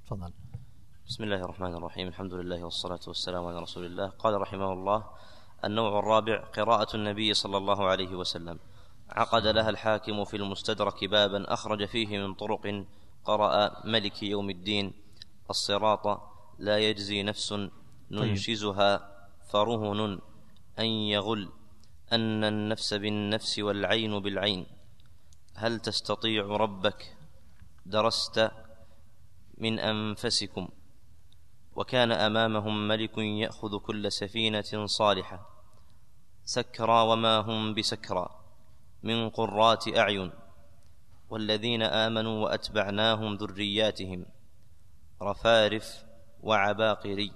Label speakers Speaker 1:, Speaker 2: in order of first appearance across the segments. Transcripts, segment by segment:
Speaker 1: تفضل.
Speaker 2: بسم الله الرحمن الرحيم. الحمد لله والصلاة والسلام على رسول الله. قال رحمه الله: النوع الرابع: قراءة النبي صلى الله عليه وسلم. عقد لها الحاكم في المستدرك بابا أخرج فيه من طرق: قرأ ملك يوم الدين، الصراط، لا يجزي نفس ننشزها فرهن أن يغل، أن النفس بالنفس والعين بالعين، هل تستطيع ربك، درست من أنفسكم. وكان أمامهم ملك يأخذ كل سفينة صالحة، سكرى وما هم بسكرى، من قرات أعين، والذين آمنوا وأتبعناهم ذرياتهم، رفارف وعباقري.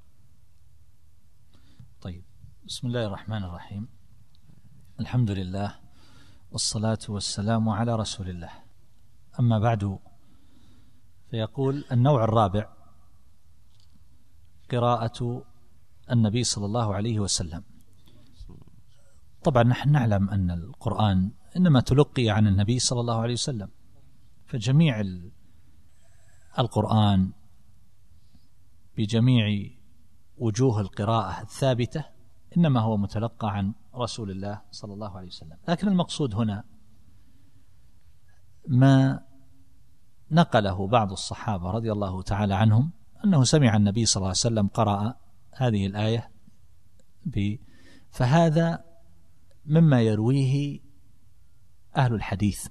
Speaker 1: طيب، بسم الله الرحمن الرحيم. الحمد لله والصلاة والسلام على رسول الله. أما بعد، فيقول: النوع الرابع: قراءة النبي صلى الله عليه وسلم. طبعا نحن نعلم أن القرآن إنما تلقي عن النبي صلى الله عليه وسلم، فجميع القرآن بجميع وجوه القراءة الثابتة إنما هو متلقى عن رسول الله صلى الله عليه وسلم. لكن المقصود هنا ما نقله بعض الصحابة رضي الله تعالى عنهم، أنه سمع النبي صلى الله عليه وسلم قرأ هذه الآية فهذا مما يرويه أهل الحديث،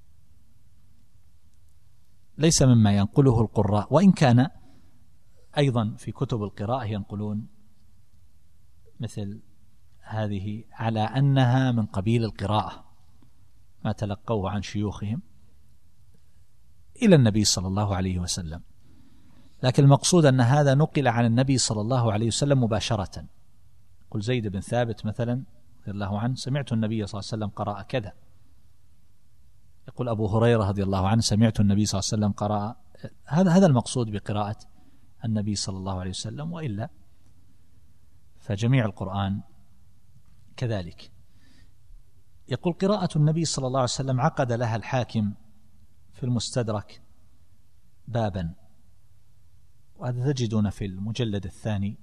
Speaker 1: ليس مما ينقله القراء، وإن كان أيضا في كتب القراءة ينقلون مثل هذه على أنها من قبيل القراءة، ما تلقوه عن شيوخهم إلى النبي صلى الله عليه وسلم. لكن المقصود أن هذا نقل عن النبي صلى الله عليه وسلم مباشرة. قل زيد بن ثابت مثلا رضي الله عنه: سمعت النبي صلى الله عليه وسلم قرأ كذا. يقول أبو هريرة رضي الله عنه: سمعت النبي صلى الله عليه وسلم قرأ. هذا المقصود بقراءة النبي صلى الله عليه وسلم، وإلا فجميع القرآن كذلك. يقول: قراءة النبي صلى الله عليه وسلم عقد لها الحاكم في المستدرك بابا، وهذا تجدون في المجلد الثاني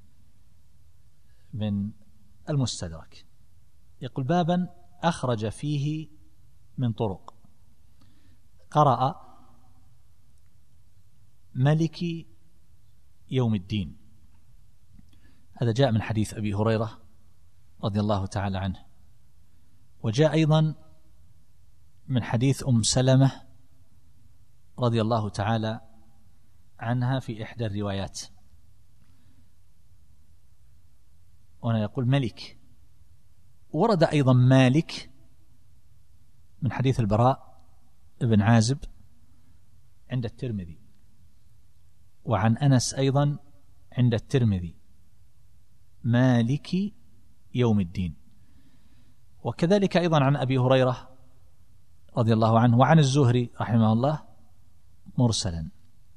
Speaker 1: من المستدرك. يقول: بابا أخرج فيه من طرق: قرأ ملك يوم الدين. هذا جاء من حديث أبي هريرة رضي الله تعالى عنه، وجاء أيضا من حديث أم سلمة رضي الله تعالى عنها في إحدى الروايات. وهنا يقول ملك. ورد أيضا مالك من حديث البراء بن عازب عند الترمذي، وعن أنس أيضا عند الترمذي: مالك يوم الدين. وكذلك أيضا عن أبي هريرة رضي الله عنه، وعن الزهري رحمه الله مرسلا،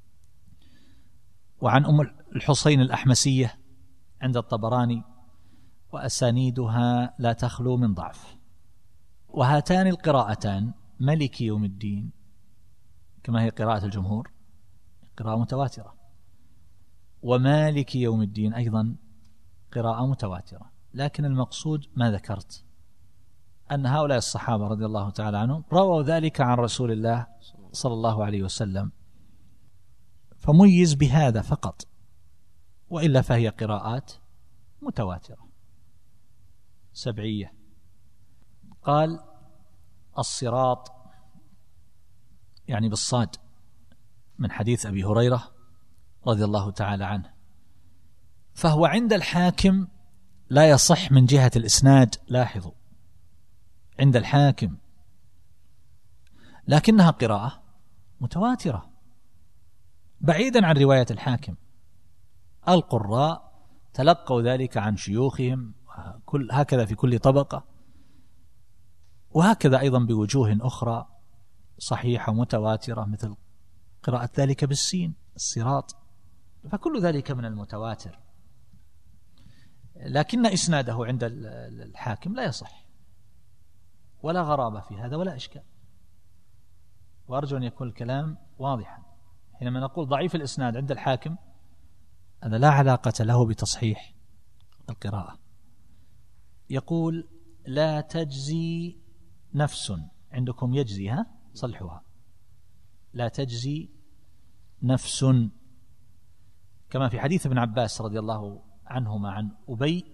Speaker 1: وعن أم الحصين الأحمسية عند الطبراني، وأسانيدها لا تخلو من ضعف. وهاتان القراءتان ملك يوم الدين كما هي قراءة الجمهور قراءة متواترة، ومالك يوم الدين أيضا قراءة متواترة. لكن المقصود ما ذكرت، أن هؤلاء الصحابة رضي الله تعالى عنهم رووا ذلك عن رسول الله صلى الله عليه وسلم، فميز بهذا فقط، وإلا فهي قراءات متواترة سبعية. قال: الصراط، يعني بالصاد، من حديث أبي هريرة رضي الله تعالى عنه، فهو عند الحاكم لا يصح من جهة الإسناد. لاحظوا، عند الحاكم، لكنها قراءة متواترة بعيدا عن رواية الحاكم. القراء تلقوا ذلك عن شيوخهم، هكذا في كل طبقة، وهكذا أيضا بوجوه أخرى صحيحة متواترة، مثل قراءة ذلك بالسين، الصراط، فكل ذلك من المتواتر. لكن إسناده عند الحاكم لا يصح، ولا غرابة في هذا ولا إشكال، وأرجو أن يكون الكلام واضحا. حينما نقول ضعيف الإسناد عند الحاكم هذا لا علاقة له بتصحيح القراءة. يقول لا تجزي نفس، عندكم يجزي، ها صلحها، لا تجزي نفس، كما في حديث ابن عباس رضي الله عنهما عن أبي.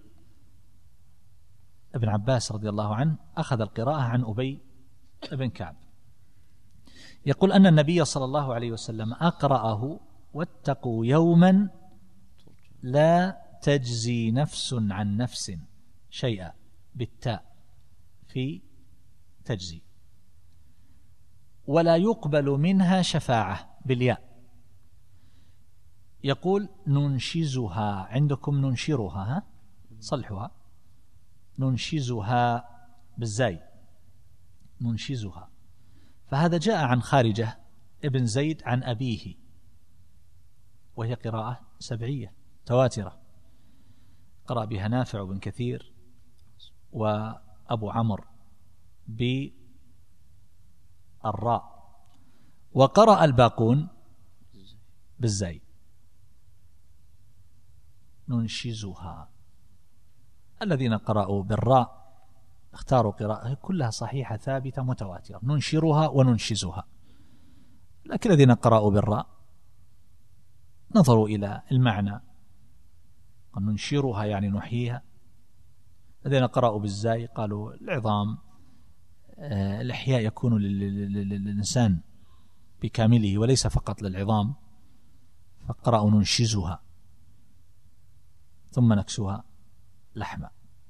Speaker 1: ابن عباس رضي الله عنه أخذ القراءة عن أبي بن كعب، يقول أن النبي صلى الله عليه وسلم أقرأه واتقوا يوما لا تجزي نفس عن نفس شيئا، بالتاء في تجزي، ولا يقبل منها شفاعة بالياء. يقول ننشزها، عندكم ننشرها، ها صلحها، ننشزها بالزاي، ننشزها. فهذا جاء عن خارجة ابن زيد عن أبيه، وهي قراءة سبعية تواترة، قرأ بها نافع بن كثير وأبو عمرو بالراء، وقرأ الباقون بالزاي، ننشزها. الذين قرأوا بالراء اختاروا قراءة كلها صحيحة ثابتة متواترة، ننشرها وننشزها. لكن الذين قرأوا بالراء نظروا إلى المعنى، ننشرها يعني نحييها. الذين قرأوا بالزاي قالوا العظام الإحياء يكون للإنسان بكامله وليس فقط للعظام، فقرأوا ننشزها ثم نكسوها لحما.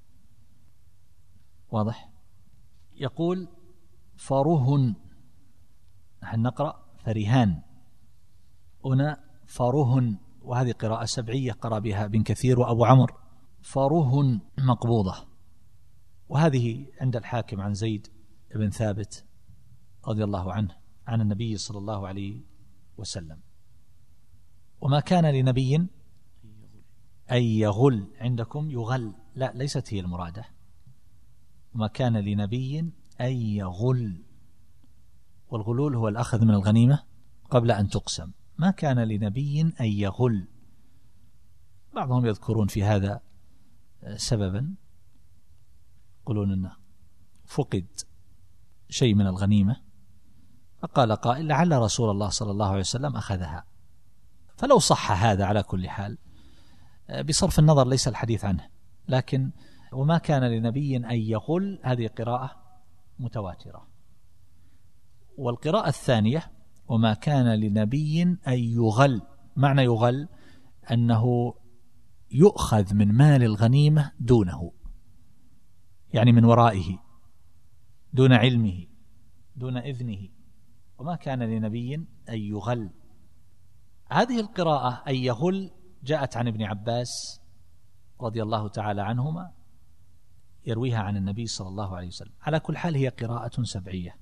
Speaker 1: واضح؟ يقول فرهن، نحن نقرأ فرهان، هنا فرهن، وهذه قراءة سبعية قرأ بها ابن كثير وأبو عمرو، فرهن مقبوضة. وهذه عند الحاكم عن زيد بن ثابت رضي الله عنه عن النبي صلى الله عليه وسلم. وما كان لنبي أن يغل، عندكم يغل، لا ليست هي المرادة. وما كان لنبي أن يغل، والغلول هو الأخذ من الغنيمة قبل أن تقسم. ما كان لنبي أن يغل. بعضهم يذكرون في هذا سببا، يقولون أنه فقد شيء من الغنيمة فقال قائل لعل رسول الله صلى الله عليه وسلم أخذها. فلو صح هذا على كل حال بصرف النظر ليس الحديث عنه، لكن وما كان لنبي أن يغل هذه قراءة متواترة. والقراءة الثانية وما كان لنبي أن يغل، معنى يغل أنه يؤخذ من مال الغنيمة دونه، يعني من ورائه دون علمه دون إذنه. وما كان لنبي أن يغل. هذه القراءة أن يغل جاءت عن ابن عباس رضي الله تعالى عنهما، يرويها عن النبي صلى الله عليه وسلم. على كل حال هي قراءة سبعية،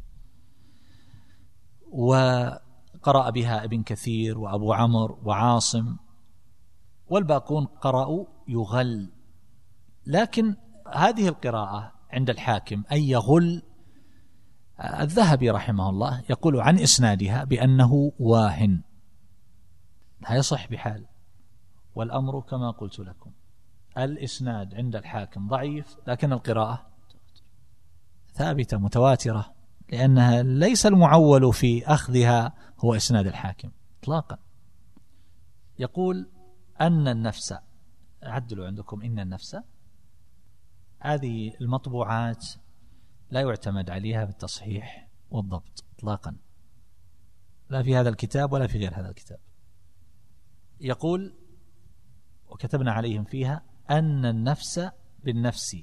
Speaker 1: وقرأ بها ابن كثير وأبو عمرو وعاصم، والباقون قرأوا يغل. لكن هذه القراءة عند الحاكم أن يغل، الذهبي رحمه الله يقول عن إسنادها بأنه واهن، لا يصح بحال. والأمر كما قلت لكم، الإسناد عند الحاكم ضعيف لكن القراءة ثابتة متواترة، لأنها ليس المعول في أخذها هو إسناد الحاكم إطلاقا. يقول أن النفس، عدلوا عندكم إن النفس، هذه المطبوعات لا يعتمد عليها بالتصحيح والضبط إطلاقا، لا في هذا الكتاب ولا في غير هذا الكتاب. يقول وكتبنا عليهم فيها أن النفس بالنفس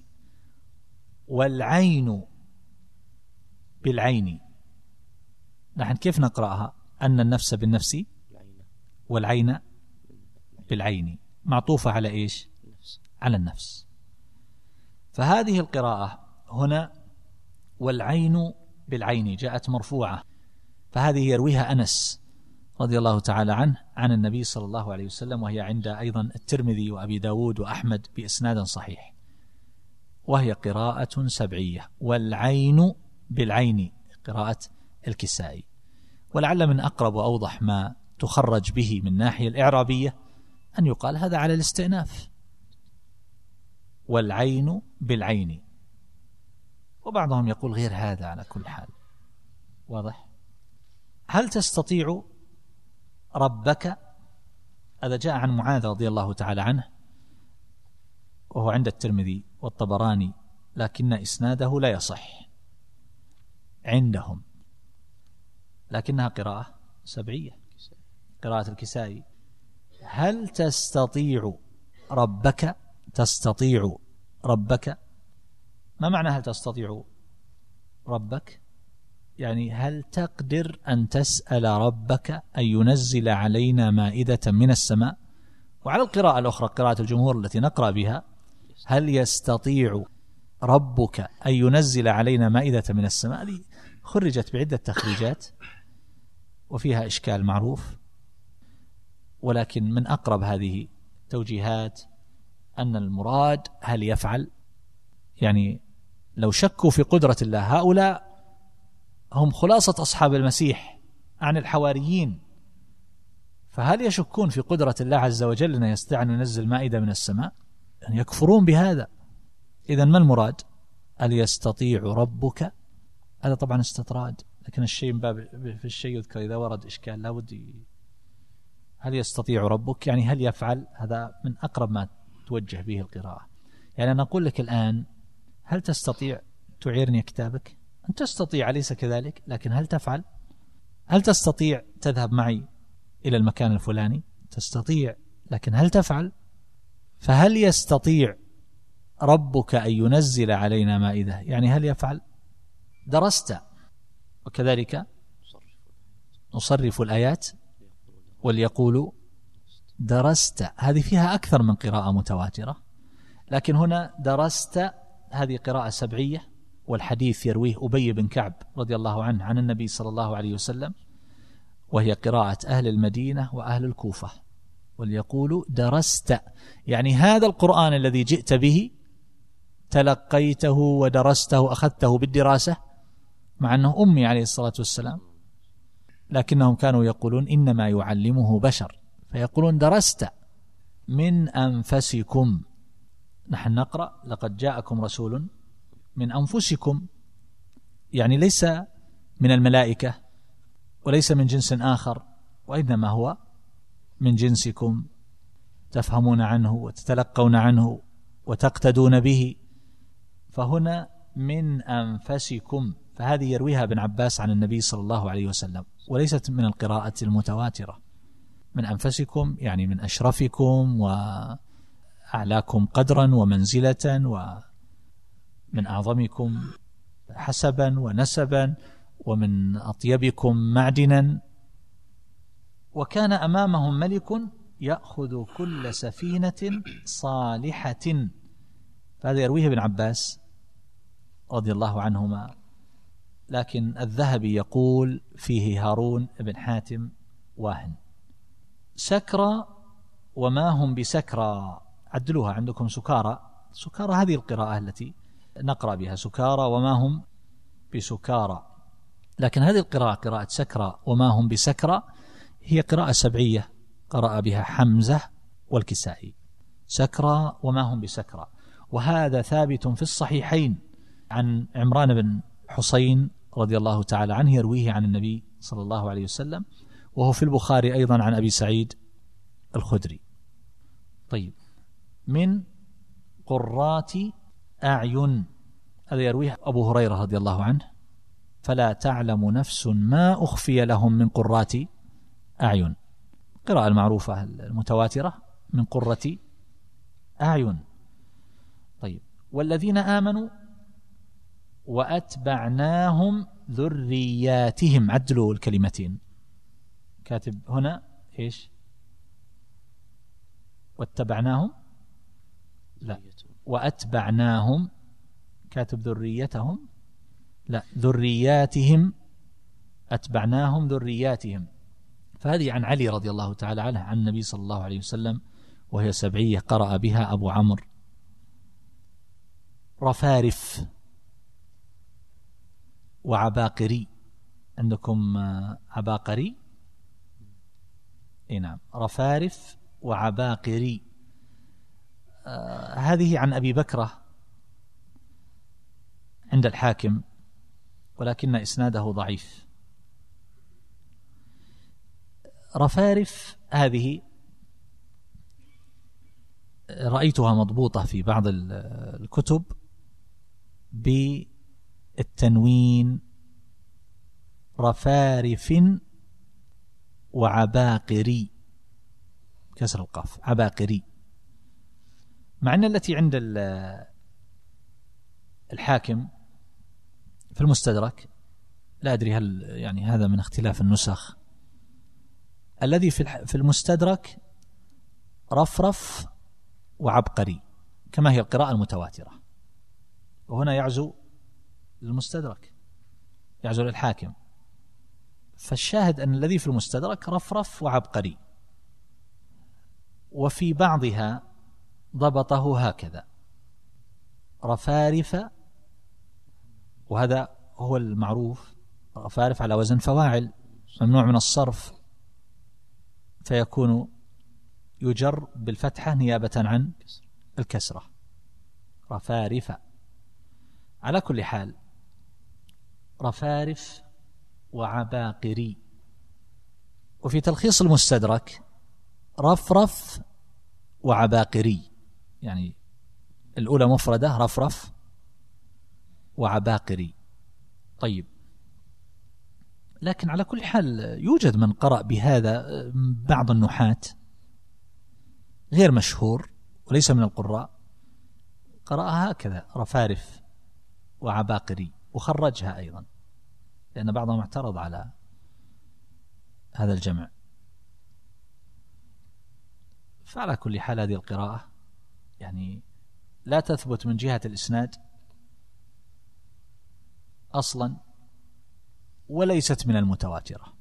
Speaker 1: والعين بالعين. نحن كيف نقرأها؟ أن النفس بالنفس والعين بالعين، معطوفة على إيش؟ على النفس. فهذه القراءة هنا والعين بالعين جاءت مرفوعة، فهذه يرويها أنس رضي الله تعالى عنه عن النبي صلى الله عليه وسلم، وهي عند أيضا الترمذي وأبي داود وأحمد بإسناد صحيح، وهي قراءة سبعية. والعين بالعين قراءة الكسائي. ولعل من أقرب وأوضح ما تخرج به من ناحية الإعرابية أن يقال هذا على الاستئناف، والعين بالعين، وبعضهم يقول غير هذا على كل حال. واضح؟ هل تستطيع ربك؟ هذا جاء عن معاذ رضي الله تعالى عنه، وهو عند الترمذي والطبراني، لكن إسناده لا يصح عندهم، لكنها قراءة سبعية، قراءة الكسائي. هل تستطيع ربك؟ تستطيع ربك، ما معنى هل تستطيع ربك؟ يعني هل تقدر أن تسأل ربك أن ينزل علينا مائدة من السماء؟ وعلى القراءة الأخرى قراءة الجمهور التي نقرأ بها، هل يستطيع ربك أن ينزل علينا مائدة من السماء؟ هذه خرجت بعدة تخريجات وفيها إشكال معروف، ولكن من أقرب هذه توجيهات أن المراد هل يفعل. يعني لو شكوا في قدرة الله، هؤلاء هم خلاصة أصحاب المسيح عن الحواريين، فهل يشكون في قدرة الله عز وجل أن يستطيع أن ينزل مائدة من السماء؟ يعني يكفرون بهذا. إذن ما المراد؟ هل يستطيع ربك؟ هذا طبعا استطراد، لكن الشيء من باب في الشيء يذكر إذا ورد إشكال لا بد. هل يستطيع ربك يعني هل يفعل؟ هذا من أقرب ما توجه به القراءة. يعني أنا أقول لك الآن هل تستطيع تعيرني كتابك؟ أن تستطيع أليس كذلك؟ لكن هل تفعل؟ هل تستطيع تذهب معي إلى المكان الفلاني؟ تستطيع، لكن هل تفعل؟ فهل يستطيع ربك أن ينزل علينا مائدة يعني هل يفعل؟ درست، وكذلك نصرف الآيات وليقولوا درست، هذه فيها أكثر من قراءة متواترة، لكن هنا درست هذه قراءة سبعية، والحديث يرويه أبي بن كعب رضي الله عنه عن النبي صلى الله عليه وسلم، وهي قراءة أهل المدينة وأهل الكوفة. وليقولوا درست يعني هذا القرآن الذي جئت به تلقيته ودرسته، أخذته بالدراسة، مع أنه أمي عليه الصلاة والسلام، لكنهم كانوا يقولون إنما يعلمه بشر، فيقولون درست من أنفسكم. نحن نقرأ لقد جاءكم رسول من أنفسكم، يعني ليس من الملائكة وليس من جنس آخر، وإنما هو من جنسكم، تفهمون عنه وتتلقون عنه وتقتدون به. فهنا من أنفسكم، فهذه يرويها ابن عباس عن النبي صلى الله عليه وسلم، وليست من القراءة المتواترة. من أنفسكم يعني من أشرفكم وأعلاكم قدرا ومنزلة، ومن أعظمكم حسبا ونسبا، ومن أطيبكم معدنا. وكان أمامهم ملك يأخذ كل سفينة صالحة، فهذا يرويه ابن عباس رضي الله عنهما، لكن الذهبي يقول فيه هارون بن حاتم واهن. سكرى وما هم بسكرى، عدلوها عندكم سكارى، سكارى هذه القراءة التي نقرأ بها، سكارى وما هم بسكارى، لكن هذه القراءة قراءة سكرى وما هم بسكرى هي قراءة سبعية قرأ بها حمزة والكسائي، سكرى وما هم بسكرى. وهذا ثابت في الصحيحين عن عمران بن حسين رضي الله تعالى عنه يرويه عن النبي صلى الله عليه وسلم، وهو في البخاري أيضا عن أبي سعيد الخدري. طيب، من قرات أعين، هذا يرويه أبو هريرة رضي الله عنه، فلا تعلم نفس ما أخفي لهم من قرات أعين، قراءة المعروفة المتواترة من قرة أعين. طيب، والذين آمنوا وأتبعناهم ذرياتهم، عدلوا الكلمتين، كاتب هنا إيش؟ واتبعناهم، لا، وأتبعناهم، كاتب ذريتهم، لا، ذرياتهم، أتبعناهم ذرياتهم. فهذه عن علي رضي الله تعالى عنه عن النبي صلى الله عليه وسلم، وهي سبعية قرأ بها أبو عمرو. رفارف وعباقري، عندكم عباقري نعم، رفارف وعباقري. هذه عن أبي بكرة عند الحاكم، ولكن إسناده ضعيف. رفارف هذه رأيتها مضبوطة في بعض الكتب بالتنوين، رفارف وعباقري، كسر القاف، عباقري، مع أن التي عند الحاكم في المستدرك، لا أدري هل يعني هذا من اختلاف النسخ، الذي في المستدرك رفرف وعبقري كما هي القراءة المتواترة، وهنا يعزو للمستدرك، يعزو للحاكم. فالشاهد أن الذي في المستدرك رفرف وعبقري، وفي بعضها ضبطه هكذا رفارف، وهذا هو المعروف، رفارف على وزن فواعل، ممنوع من الصرف، فيكون يجر بالفتحة نيابة عن الكسرة، رفارف. على كل حال رفارف وعباقري. وفي تلخيص المستدرك رفرف وعباقري، يعني الأولى مفردة رفرف وعباقري. طيب، لكن على كل حال يوجد من قرأ بهذا، بعض النحاة غير مشهور وليس من القراء، قرأها هكذا رفارف وعباقري، وخرجها أيضا، لأن بعضهم اعترض على هذا الجمع. فعلى كل حال هذه القراءة يعني لا تثبت من جهة الإسناد أصلا، وليست من المتواترة.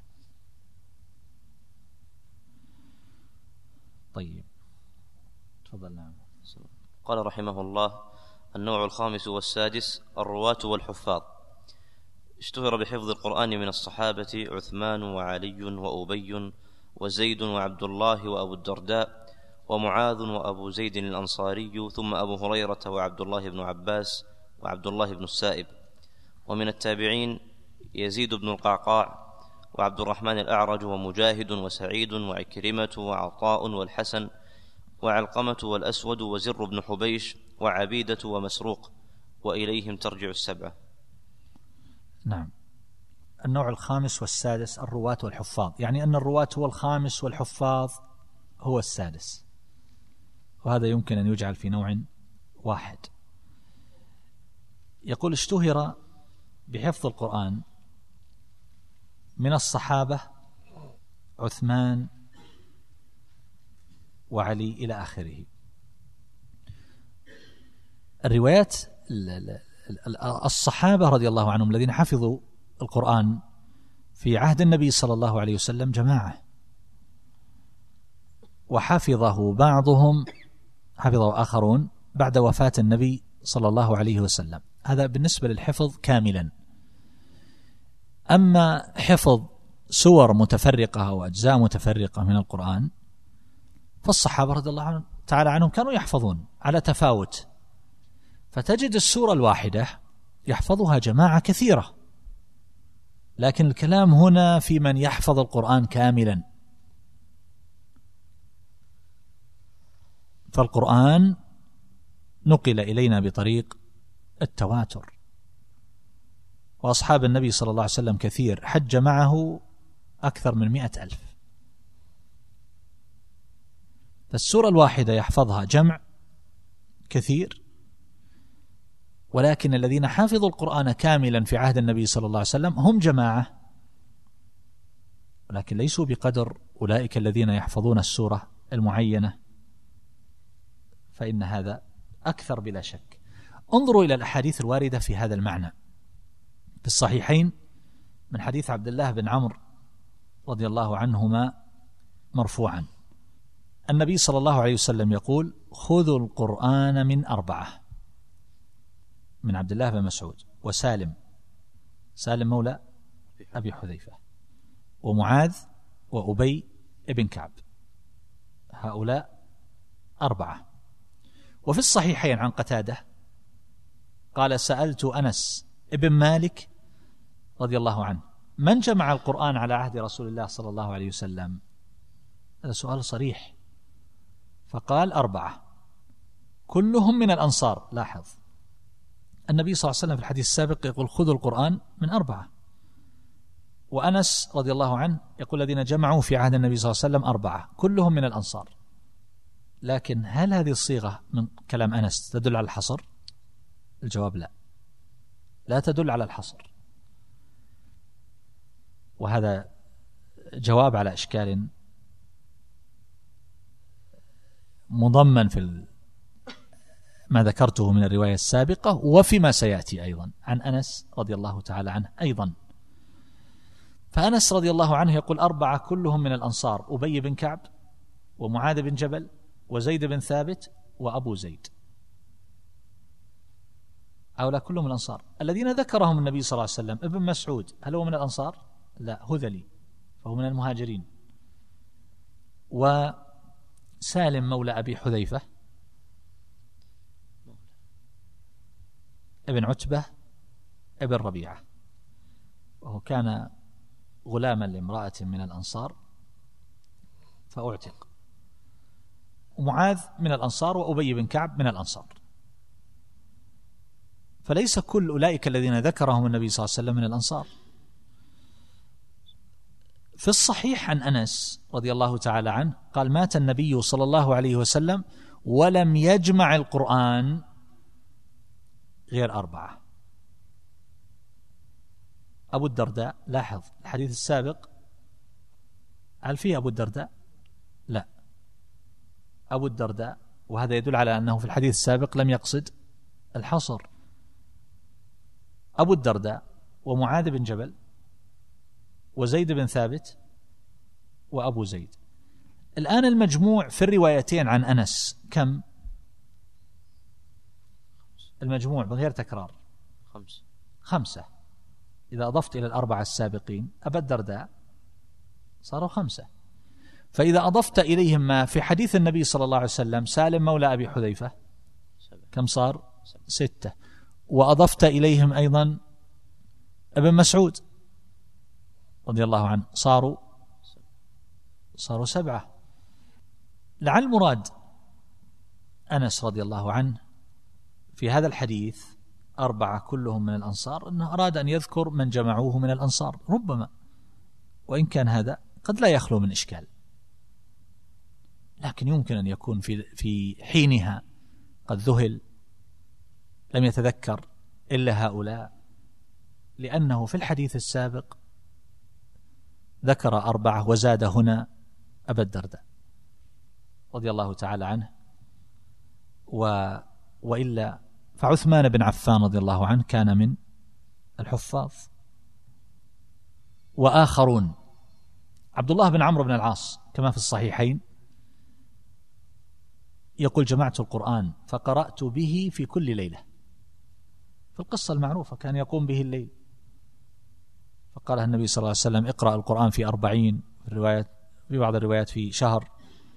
Speaker 1: طيب، تفضل. نعم.
Speaker 2: قال رحمه الله: النوع الخامس والسادس الرواة والحفاظ. اشتهر بحفظ القرآن من الصحابة عثمان وعلي وأبي وزيد وعبد الله وأبو الدرداء ومعاذ وأبو زيد الأنصاري، ثم أبو هريرة وعبد الله بن عباس وعبد الله بن السائب. ومن التابعين يزيد بن القعقاع وعبد الرحمن الأعرج ومجاهد وسعيد وعكرمة وعطاء والحسن وعلقمة والأسود وزر بن حبيش وعبيدة ومسروق، وإليهم ترجع السبعة.
Speaker 1: نعم. النوع الخامس والسادس الرواة والحفاظ، يعني أن الرواة هو الخامس والحفاظ هو السادس، وهذا يمكن أن يجعل في نوع واحد. يقول: اشتهر بحفظ القرآن من الصحابة عثمان وعلي إلى آخره. الروايات الصحابة رضي الله عنهم الذين حفظوا القرآن في عهد النبي صلى الله عليه وسلم جماعة، وحفظه بعضهم، حفظه آخرون بعد وفاة النبي صلى الله عليه وسلم. هذا بالنسبة للحفظ كاملا. أما حفظ سور متفرقة أو أجزاء متفرقة من القرآن، فالصحابة رضي الله تعالى عنهم كانوا يحفظون على تفاوت، فتجد السورة الواحدة يحفظها جماعة كثيرة، لكن الكلام هنا في من يحفظ القرآن كاملا. فالقرآن نقل إلينا بطريق التواتر، وأصحاب النبي صلى الله عليه وسلم كثير، حج معه أكثر من 100,000. فالسورة الواحدة يحفظها جمع كثير، ولكن الذين حافظوا القرآن كاملا في عهد النبي صلى الله عليه وسلم هم جماعة، ولكن ليسوا بقدر أولئك الذين يحفظون السورة المعينة، فإن هذا أكثر بلا شك. انظروا إلى الأحاديث الواردة في هذا المعنى في الصحيحين من حديث عبد الله بن عمرو رضي الله عنهما مرفوعا: النبي صلى الله عليه وسلم يقول: خذوا القرآن من 4، من عبد الله بن مسعود وسالم، سالم مولى أبي حذيفة، ومعاذ وأبي ابن كعب. هؤلاء 4. وفي الصحيحين عن قتادة قال سألت أنس ابن مالك رضي الله عنه من جمع القرآن على عهد رسول الله صلى الله عليه وسلم؟ هذا سؤال صريح. فقال 4 كلهم من الأنصار. لاحظ النبي صلى الله عليه وسلم في الحديث السابق يقول خذوا القرآن من 4، وأنس رضي الله عنه يقول الذين جمعوا في عهد النبي صلى الله عليه وسلم 4 كلهم من الأنصار. لكن هل هذه الصيغة من كلام أنس تدل على الحصر؟ الجواب لا، لا تدل على الحصر، وهذا جواب على إشكال مضمن في ما ذكرته من الرواية السابقة وفيما سيأتي أيضا عن أنس رضي الله تعالى عنه أيضا. فأنس رضي الله عنه يقول 4 كلهم من الأنصار: أبي بن كعب، ومعاذ بن جبل، وزيد بن ثابت، وأبو زيد. هؤلاء كلهم من الأنصار. الذين ذكرهم النبي صلى الله عليه وسلم ابن مسعود هل هو من الأنصار؟ لا، هذلي، فهو من المهاجرين. وسالم مولى أبي حذيفة ابن عتبة ابن ربيعة، وهو كان غلاما لامرأة من الأنصار فأعتق. ومعاذ من الأنصار، وأبي بن كعب من الأنصار. فليس كل أولئك الذين ذكرهم النبي صلى الله عليه وسلم من الأنصار. في الصحيح عن أنس رضي الله تعالى عنه قال مات النبي صلى الله عليه وسلم ولم يجمع القرآن غير 4. أبو الدرداء، لاحظ الحديث السابق هل فيه أبو الدرداء؟ لا، أبو الدرداء، وهذا يدل على أنه في الحديث السابق لم يقصد الحصر. أبو الدرداء ومعاذ بن جبل وزيد بن ثابت وأبو زيد. الآن المجموع في الروايتين عن أنس كم؟ المجموع من غير تكرار 5. إذا أضفت إلى 4 السابقين أبا الدرداء صاروا 5. فإذا أضفت إليهم ما في حديث النبي صلى الله عليه وسلم سالم مولى أبي حذيفة كم صار؟ 6. وأضفت إليهم أيضا ابن مسعود رضي الله عنه صاروا 7. لعل المراد أنس رضي الله عنه في هذا الحديث 4 كلهم من الأنصار أنه أراد أن يذكر من جمعوه من الأنصار ربما، وإن كان هذا قد لا يخلو من إشكال، لكن يمكن أن يكون في حينها قد ذهل لم يتذكر إلا هؤلاء، لأنه في الحديث السابق ذكر 4 وزاد هنا أبا الدرداء رضي الله تعالى عنه. وإلا فعثمان بن عفان رضي الله عنه كان من الحفاظ. وآخرون عبد الله بن عمرو بن العاص كما في الصحيحين يقول جمعت القرآن فقرأت به في كل ليلة، في القصة المعروفة كان يقوم به الليل، فقال النبي صلى الله عليه وسلم اقرأ القرآن في 40، في بعض الروايات في شهر.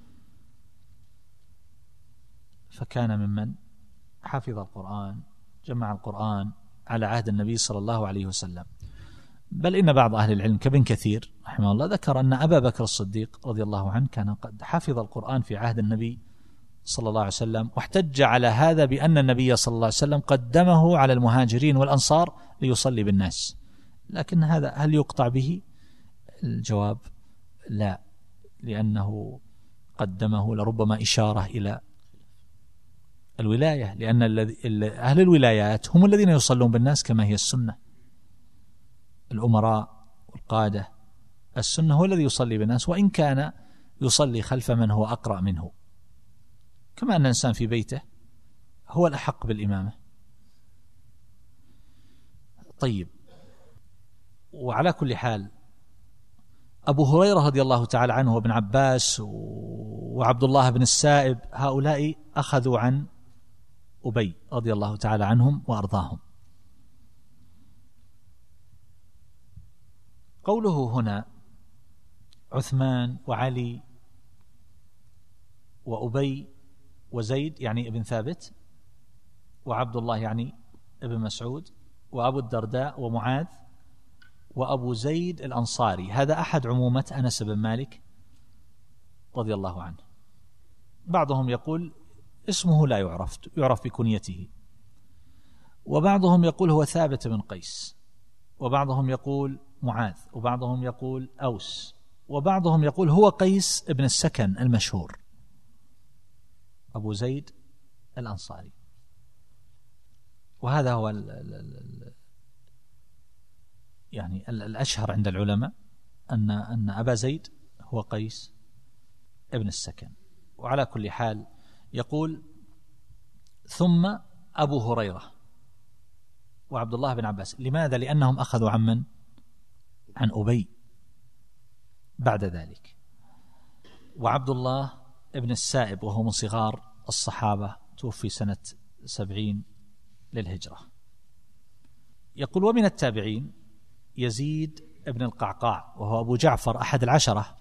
Speaker 1: فكان ممن حفظ القرآن جمع القرآن على عهد النبي صلى الله عليه وسلم. بل إن بعض أهل العلم كابن كثير رحمه الله ذكر أن أبا بكر الصديق رضي الله عنه كان قد حفظ القرآن في عهد النبي صلى الله عليه وسلم، واحتج على هذا بأن النبي صلى الله عليه وسلم قدمه على المهاجرين والأنصار ليصلي بالناس. لكن هذا هل يقطع به؟ الجواب لا، لأنه قدمه لربما إشارة إلى الولاية، لأن أهل الولايات هم الذين يصلون بالناس كما هي السنة، الأمراء والقادة. السنة هو الذي يصلي بالناس، وإن كان يصلي خلف من هو أقرأ منه، كما أن الإنسان في بيته هو الأحق بالإمامة. طيب، وعلى كل حال أبو هريرة رضي الله تعالى عنه وابن عباس وعبد الله بن السائب هؤلاء أخذوا عن أبي رضي الله تعالى عنهم وأرضاهم. قوله هنا عثمان وعلي وأبي وزيد يعني ابن ثابت، وعبد الله يعني ابن مسعود، وأبو الدرداء ومعاذ وأبو زيد الأنصاري. هذا أحد عمومة أنس بن مالك رضي الله عنه. بعضهم يقول اسمه لا يعرف بكنيته، وبعضهم يقول هو ثابت بن قيس، وبعضهم يقول معاذ، وبعضهم يقول أوس، وبعضهم يقول هو قيس ابن السكن المشهور أبو زيد الأنصاري. وهذا هو يعني الأشهر عند العلماء أن أبا زيد هو قيس ابن السكن. وعلى كل حال يقول ثم أبو هريرة وعبد الله بن عباس. لماذا؟ لأنهم أخذوا عن أبي بعد ذلك. وعبد الله ابن السائب وهو من صغار الصحابة، توفي سنة 70 للهجرة. يقول ومن التابعين يزيد ابن القعقاع وهو أبو جعفر أحد العشرة،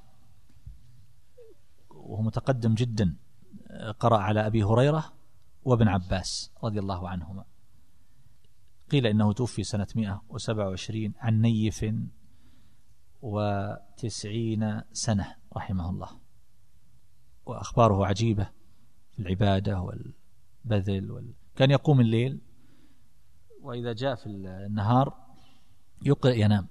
Speaker 1: وهو متقدم جدا، قرأ على أبي هريرة وابن عباس رضي الله عنهما. قيل إنه توفي سنة 127 عن نيف 90 سنة رحمه الله. وأخباره عجيبة في العبادة والبذل كان يقوم الليل، وإذا جاء في النهار ينام.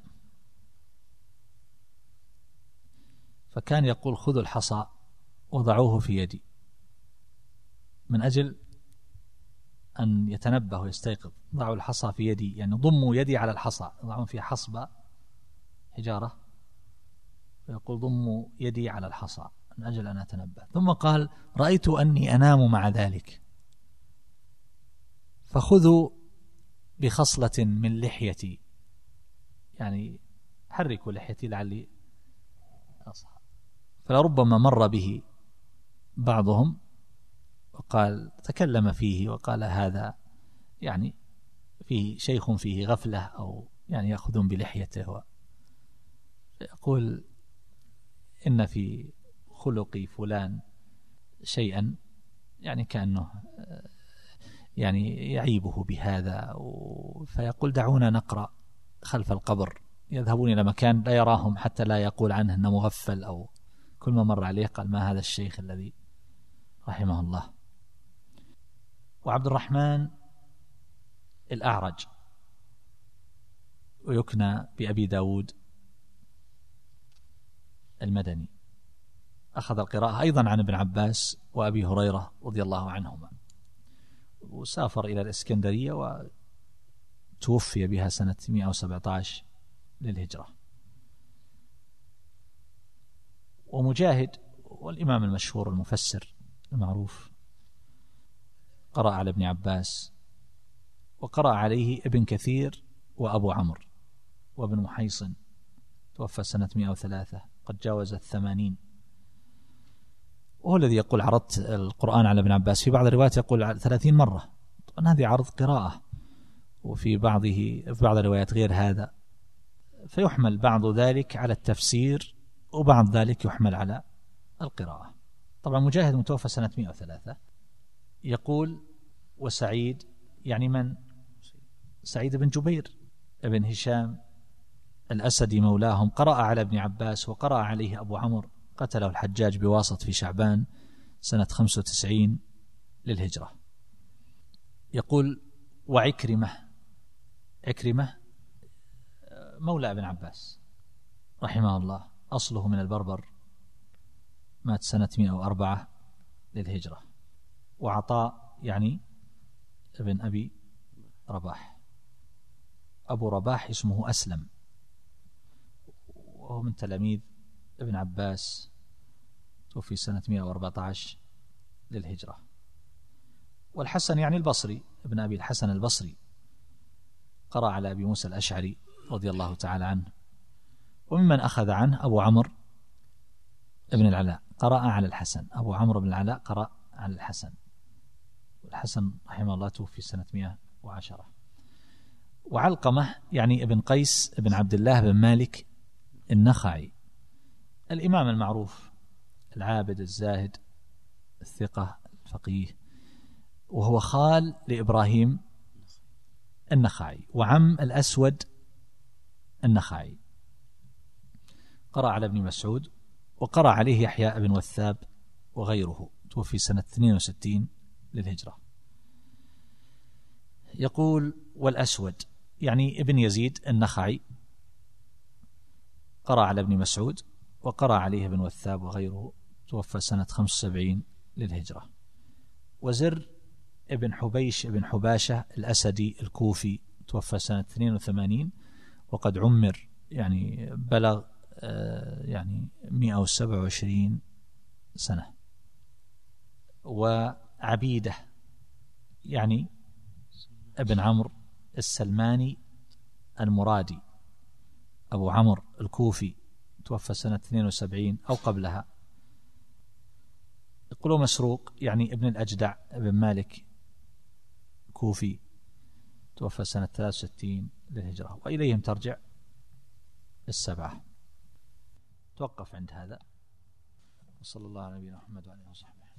Speaker 1: فكان يقول خذوا الحصى وضعوه في يدي من أجل أن يتنبه ويستيقظ. ضعوا الحصى في يدي، يعني ضموا يدي على الحصى، ضعوا فيها حصبة حجارة، فيقول ضموا يدي على الحصى من أجل أن أتنبه. ثم قال رأيت أني أنام مع ذلك، فخذوا بخصلة من لحيتي، يعني حركوا لحيتي لعلي أصحى. فلربما مر به بعضهم وقال تكلم فيه وقال هذا يعني فيه شيخ فيه غفلة، أو يعني يأخذون بلحيته. يقول إن في خلق فلان شيئا يعني كأنه يعني يعيبه بهذا. فيقول دعونا نقرأ خلف القبر. يذهبون إلى مكان لا يراهم حتى لا يقول عنه أنه مغفل، أو كل ما مر عليه قال ما هذا الشيخ الذي رحمه الله. وعبد الرحمن الأعرج ويكنى بأبي داود المدني، أخذ القراءة أيضا عن ابن عباس وأبي هريرة رضي الله عنهما، وسافر إلى الإسكندرية وتوفي بها سنة 117 للهجرة. ومجاهد والإمام المشهور المفسر المعروف قرأ على ابن عباس، وقرأ عليه ابن كثير وأبو عمرو وابن محيصن، توفى سنة 103 قد جاوز 80. وهو الذي يقول عرضت القرآن على ابن عباس، في بعض الروايات يقول 30 مرة. طبعا هذه عرض قراءة، وفي بعض الروايات غير هذا، فيحمل بعض ذلك على التفسير وبعض ذلك يحمل على القراءة. طبعا مجاهد متوفى سنة 103. يقول وسعيد يعني من؟ سعيد بن جبير ابن هشام الأسدي مولاهم، قرأ على ابن عباس وقرأ عليه أبو عمرو، قتله الحجاج بواسط في شعبان سنة 95 للهجرة. يقول وعكرمة، عكرمة مولى ابن عباس رحمه الله، أصله من البربر، مات سنة 104 للهجرة. وعطاء يعني ابن أبي رباح، أبو رباح اسمه أسلم، وهو من تلاميذ ابن عباس، توفي سنة 114 للهجرة. والحسن يعني البصري، ابن أبي الحسن البصري، قرأ على أبي موسى الأشعري رضي الله تعالى عنه. وممن أخذ عنه أبو عمرو ابن العلاء، قرأ على الحسن. أبو عمرو بن العلاء قرأ على الحسن، والحسن رحمه الله توفي سنة 110. وعلقمة يعني ابن قيس ابن عبد الله بن مالك النخعي، الإمام المعروف العابد الزاهد الثقة الفقيه، وهو خال لإبراهيم النخعي وعم الأسود النخعي. قرأ على ابن مسعود وقرأ عليه يحيى بن وثاب وغيره، توفي سنة 62 للهجرة. يقول والأسود يعني ابن يزيد النخعي قرأ على ابن مسعود وقرأ عليه ابن وثاب وغيره، توفى سنة 75 للهجرة. وزر ابن حبيش ابن حباشة الأسدي الكوفي، توفى سنة 82 وقد عمر يعني بلغ يعني 127 سنة. وعبيدة يعني ابن عمرو السلماني المرادي أبو عمرو الكوفي، توفى سنة 72 أو قبلها. يقولوا مسروق يعني ابن الأجدع ابن مالك كوفي، توفى سنة 63 للهجرة. وإليهم ترجع السبعة. توقف عند هذا، وصلى الله على نبينا محمد وعلى آله وصحبه.